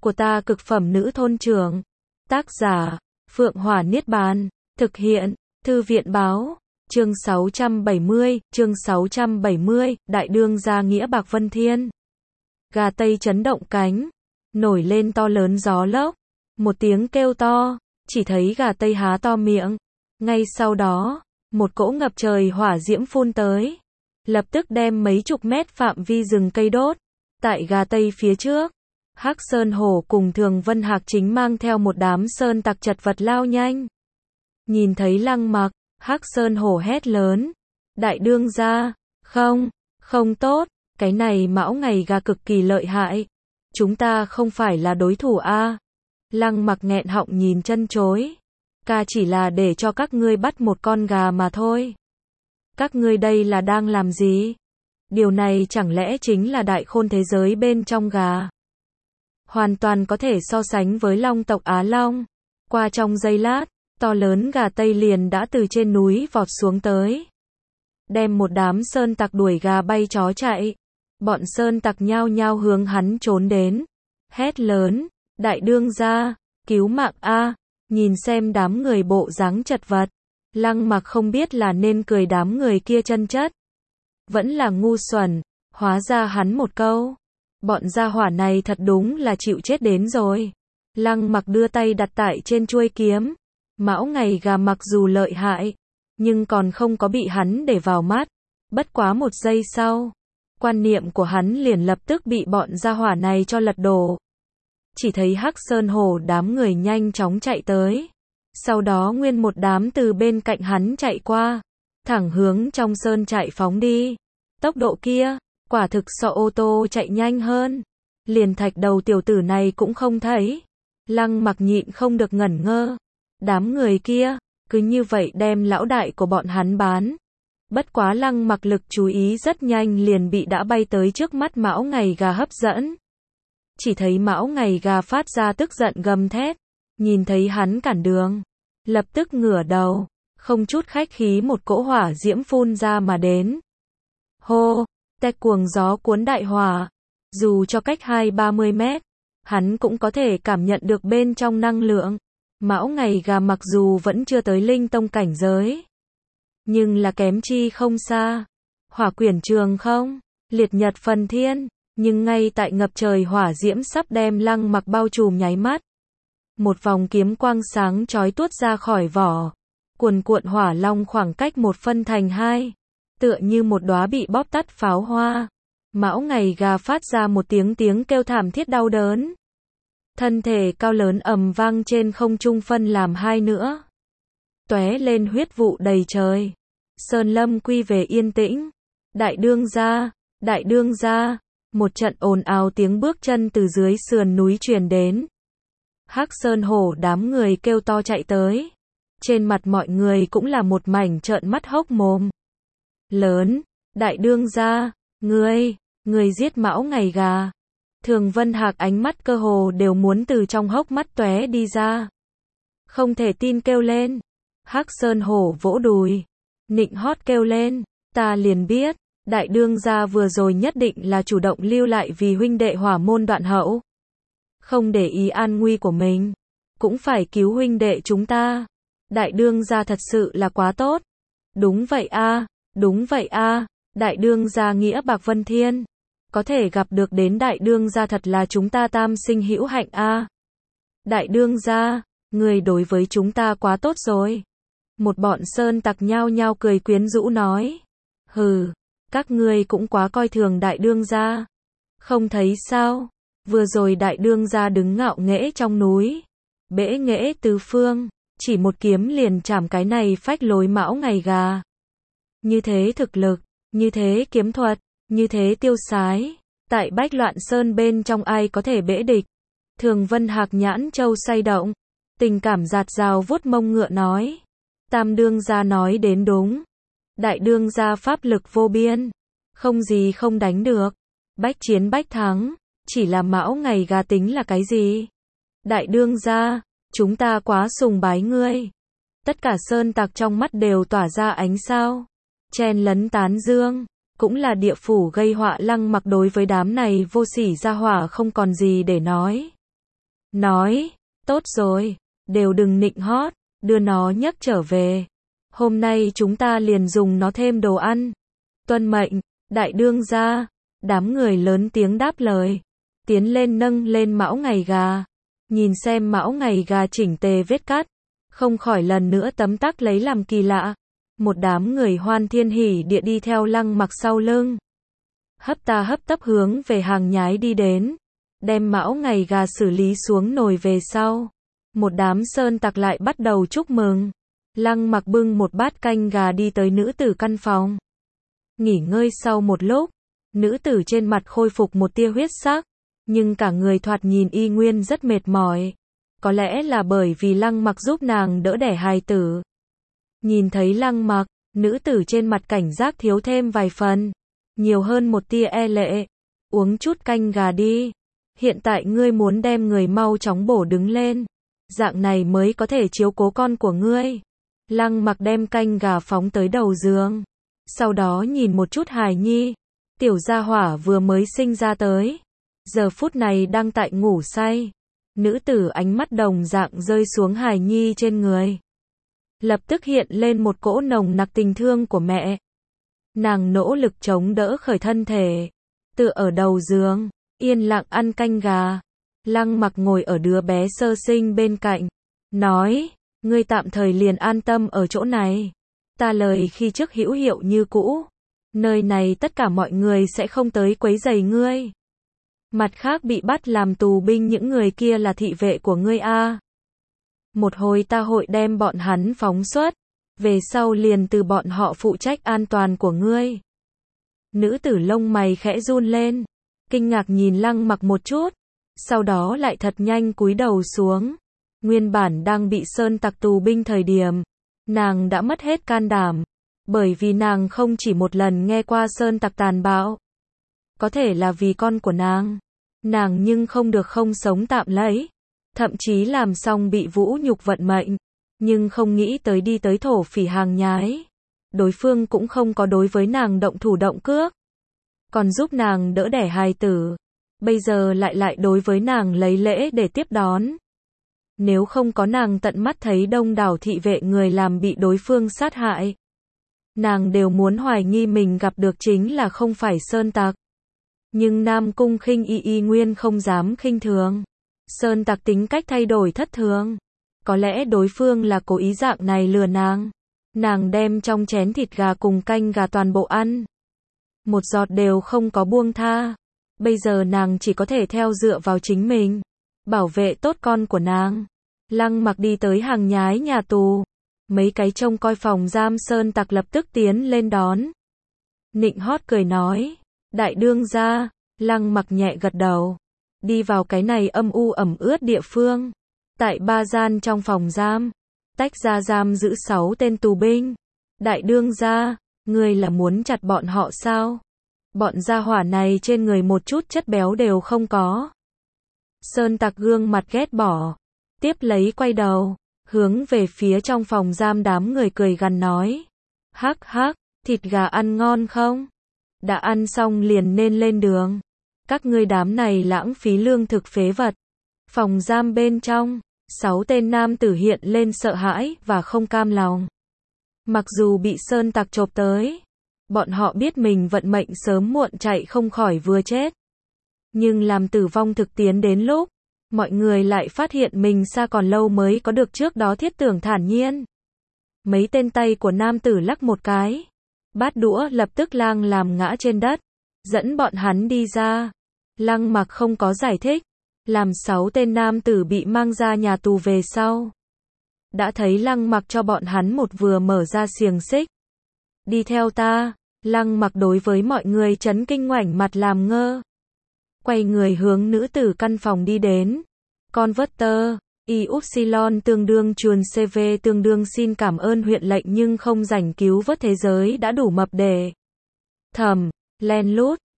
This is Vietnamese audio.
của ta cực phẩm nữ thôn trưởng. Tác giả, Phượng Hỏa Niết Bàn. Thực hiện, Thư viện báo. Chương 670, Đại đương gia nghĩa bạc vân thiên. Gà Tây chấn động cánh, nổi lên to lớn gió lốc. Một tiếng kêu to, chỉ thấy gà Tây há to miệng. Ngay sau đó, một cỗ ngập trời hỏa diễm phun tới, lập tức đem mấy chục mét phạm vi rừng cây đốt. Tại gà Tây phía trước, Hắc Sơn Hổ cùng Thường Vân Hạc chính mang theo một đám sơn tặc chật vật lao nhanh. Nhìn thấy Lăng Mặc, Hắc Sơn Hổ hét lớn: Đại đương gia, không tốt, cái này Mão Ngày Gà cực kỳ lợi hại, chúng ta không phải là đối thủ a. Lăng Mặc nghẹn họng nhìn chân chối: ca chỉ là để cho các ngươi bắt một con gà mà thôi. Các ngươi đây là đang làm gì? Điều này chẳng lẽ chính là đại khôn thế giới bên trong gà? Hoàn toàn có thể so sánh với Long tộc Á Long. Qua trong giây lát, to lớn gà Tây liền đã từ trên núi vọt xuống tới, đem một đám sơn tặc đuổi gà bay chó chạy. Bọn sơn tặc nhao nhao hướng hắn trốn đến, hét lớn: Đại đương gia, cứu mạng a! Nhìn xem đám người bộ dáng chật vật, Lăng Mặc không biết là nên cười đám người kia chân chất, vẫn là ngu xuẩn. Hóa ra hắn một câu: bọn gia hỏa này thật đúng là chịu chết đến rồi. Lăng Mặc đưa tay đặt tại trên chuôi kiếm. Mão Ngày Gà mặc dù lợi hại, nhưng còn không có bị hắn để vào mắt. Bất quá một giây sau, quan niệm của hắn liền lập tức bị bọn gia hỏa này cho lật đổ. Chỉ thấy Hắc Sơn Hổ đám người nhanh chóng chạy tới, sau đó nguyên một đám từ bên cạnh hắn chạy qua, thẳng hướng trong sơn trại phóng đi. Tốc độ kia, quả thực so ô tô chạy nhanh hơn. Liền thạch đầu tiểu tử này cũng không thấy. Lăng Mặc nhịn không được ngẩn ngơ. Đám người kia, cứ như vậy đem lão đại của bọn hắn bán. Bất quá Lăng Mặc lực chú ý rất nhanh liền bị đã bay tới trước mắt Mão Ngày Gà hấp dẫn. Chỉ thấy Mão Ngày Gà phát ra tức giận gầm thét, nhìn thấy hắn cản đường, lập tức ngửa đầu, không chút khách khí một cỗ hỏa diễm phun ra mà đến. Hô, tẹt cuồng gió cuốn đại hỏa, dù cho cách 20-30 mét, hắn cũng có thể cảm nhận được bên trong năng lượng. Mão Ngày Gà mặc dù vẫn chưa tới linh tông cảnh giới, nhưng là kém chi không xa. Hỏa quyển trường không, liệt nhật phần thiên, nhưng ngay tại ngập trời hỏa diễm sắp đem Lăng Mặc bao trùm nháy mắt, một vòng kiếm quang sáng chói tuốt ra khỏi vỏ, cuồn cuộn hỏa long khoảng cách một phân thành hai, tựa như một đóa bị bóp tắt pháo hoa. Mão Ngày Gà phát ra một tiếng kêu thảm thiết đau đớn. Thân thể cao lớn ầm vang trên không trung phân làm hai nữa, tóe lên huyết vụ đầy trời. Sơn lâm quy về yên tĩnh. Đại đương gia, một trận ồn ào tiếng bước chân từ dưới sườn núi truyền đến. Hắc Sơn Hổ đám người kêu to chạy tới. Trên mặt mọi người cũng là một mảnh trợn mắt hốc mồm. Lớn, đại đương gia, ngươi giết Mão Ngày Gà. Thường Vân Hạc ánh mắt cơ hồ đều muốn từ trong hốc mắt tóe đi ra. Không thể tin kêu lên. Hắc Sơn Hổ vỗ đùi, nịnh hót kêu lên: ta liền biết, đại đương gia vừa rồi nhất định là chủ động lưu lại vì huynh đệ Hỏa môn Đoạn Hậu. Không để ý an nguy của mình, cũng phải cứu huynh đệ chúng ta. Đại đương gia thật sự là quá tốt. Đúng vậy a, đại đương gia nghĩa bạc vân thiên. Có thể gặp được đến đại đương gia thật là chúng ta tam sinh hữu hạnh a. Đại đương gia, người đối với chúng ta quá tốt rồi. Một bọn sơn tặc nhao nhao cười quyến rũ nói. Hừ, các ngươi cũng quá coi thường đại đương gia. Không thấy sao, vừa rồi đại đương gia đứng ngạo nghễ trong núi, bẽ nghễ tứ phương, chỉ một kiếm liền chảm cái này phách lối Mão Ngày Gà. Như thế thực lực, như thế kiếm thuật, như thế tiêu sái, tại Bách Loạn Sơn bên trong ai có thể bẽ địch. Thường Vân Hạc nhãn châu say động, tình cảm dạt dào vuốt mông ngựa nói. Tam đương gia nói đến đúng. Đại đương gia pháp lực vô biên, không gì không đánh được, bách chiến bách thắng, chỉ là Mão Ngày Gà tính là cái gì? Đại đương gia, chúng ta quá sùng bái ngươi. Tất cả sơn tặc trong mắt đều tỏa ra ánh sao, chen lấn tán dương. Cũng là địa phủ gây họa. Lăng Mặc đối với đám này vô sỉ gia hỏa không còn gì để nói. nói, tốt rồi, đều đừng nịnh hót, đưa nó nhấc trở về. Hôm nay chúng ta liền dùng nó thêm đồ ăn. Tuân mệnh, đại đương gia. Đám người lớn tiếng đáp lời. Tiến lên nâng lên mão ngày gà. Nhìn xem mão ngày gà chỉnh tề vết cắt. Không khỏi lần nữa tấm tắc lấy làm kỳ lạ. Một đám người hoan thiên hỉ địa đi theo Lăng Mặc sau lưng. Hấp ta hấp tấp hướng về hàng nhái đi đến. Đem mão ngày gà xử lý xuống nồi về sau. Một đám sơn tặc lại bắt đầu chúc mừng. Lăng Mặc bưng một bát canh gà đi tới nữ tử căn phòng. Nghỉ ngơi sau một lúc, nữ tử trên mặt khôi phục một tia huyết sắc, nhưng cả người thoạt nhìn y nguyên rất mệt mỏi. Có lẽ là bởi vì Lăng Mặc giúp nàng đỡ đẻ hài tử. Nhìn thấy Lăng Mặc, nữ tử trên mặt cảnh giác thiếu thêm vài phần, nhiều hơn một tia e lệ. Uống chút canh gà đi. Hiện tại ngươi muốn đem người mau chóng bổ đứng lên. Dạng này mới có thể chiếu cố con của ngươi. Lăng Mặc đem canh gà phóng tới đầu giường. Sau đó nhìn một chút hài nhi. Tiểu gia hỏa vừa mới sinh ra tới. Giờ phút này đang tại ngủ say. Nữ tử ánh mắt đồng dạng rơi xuống hài nhi trên người. Lập tức hiện lên một cỗ nồng nặc tình thương của mẹ. Nàng nỗ lực chống đỡ khởi thân thể. Tựa ở đầu giường, yên lặng ăn canh gà. Lăng Mặc ngồi ở đứa bé sơ sinh bên cạnh. Nói, ngươi tạm thời liền an tâm ở chỗ này. Ta lời khi trước hữu hiệu như cũ. Nơi này tất cả mọi người sẽ không tới quấy rầy ngươi. Mặt khác bị bắt làm tù binh những người kia là thị vệ của ngươi a. Một hồi ta hội đem bọn hắn phóng xuất. Về sau liền từ bọn họ phụ trách an toàn của ngươi. Nữ tử lông mày khẽ run lên. Kinh ngạc nhìn Lăng Mặc một chút. Sau đó lại thật nhanh cúi đầu xuống. Nguyên bản đang bị sơn tặc tù binh thời điểm. Nàng đã mất hết can đảm. Bởi vì nàng không chỉ một lần nghe qua sơn tặc tàn bạo. Có thể là vì con của nàng. Nàng nhưng không được không sống tạm lấy. Thậm chí làm xong bị vũ nhục vận mệnh. Nhưng không nghĩ tới đi tới thổ phỉ hàng nhái. Đối phương cũng không có đối với nàng động thủ động cước. Còn giúp nàng đỡ đẻ hài tử. Bây giờ lại đối với nàng lấy lễ để tiếp đón. Nếu không có nàng tận mắt thấy đông đảo thị vệ người làm bị đối phương sát hại. Nàng đều muốn hoài nghi mình gặp được chính là không phải sơn tặc. Nhưng Nam Cung Khinh y nguyên không dám khinh thường. Sơn tặc tính cách thay đổi thất thường. Có lẽ đối phương là cố ý dạng này lừa nàng. Nàng đem trong chén thịt gà cùng canh gà toàn bộ ăn. Một giọt đều không có buông tha. Bây giờ nàng chỉ có thể theo dựa vào chính mình. Bảo vệ tốt con của nàng. Lăng Mặc đi tới hàng nhái nhà tù. Mấy cái trông coi phòng giam sơn tặc lập tức tiến lên đón. Nịnh hót cười nói. Đại đương gia. Lăng Mặc nhẹ gật đầu. Đi vào cái này âm u ẩm ướt địa phương. Tại ba gian trong phòng giam. Tách ra giam giữ 6 tên tù binh. Đại đương gia. Ngươi là muốn chặt bọn họ sao? Bọn gia hỏa này trên người một chút chất béo đều không có. Sơn tặc gương mặt ghét bỏ. Tiếp lấy quay đầu. Hướng về phía trong phòng giam đám người cười gằn nói. Hắc hắc, thịt gà ăn ngon không? Đã ăn xong liền nên lên đường. Các ngươi đám này lãng phí lương thực phế vật. Phòng giam bên trong, 6 tên nam tử hiện lên sợ hãi và không cam lòng. Mặc dù bị sơn tặc chộp tới, bọn họ biết mình vận mệnh sớm muộn chạy không khỏi vừa chết. Nhưng làm tử vong thực tiến đến lúc, mọi người lại phát hiện mình xa còn lâu mới có được trước đó thiết tưởng thản nhiên. Mấy tên tay của nam tử lắc một cái. Bát đũa lập tức lang làm ngã trên đất. Dẫn bọn hắn đi ra. Lăng Mặc không có giải thích. Làm 6 tên nam tử bị mang ra nhà tù về sau. Đã thấy Lăng Mặc cho bọn hắn một vừa mở ra xiềng xích. Đi theo ta. Lăng Mặc đối với mọi người chấn kinh ngoảnh mặt làm ngơ. Quay người hướng nữ tử căn phòng đi đến. Converter, Y-Upsilon tương đương chuồn CV tương đương xin cảm ơn huyện lệnh nhưng không rảnh cứu vớt thế giới đã đủ mập để. Thầm, len lút,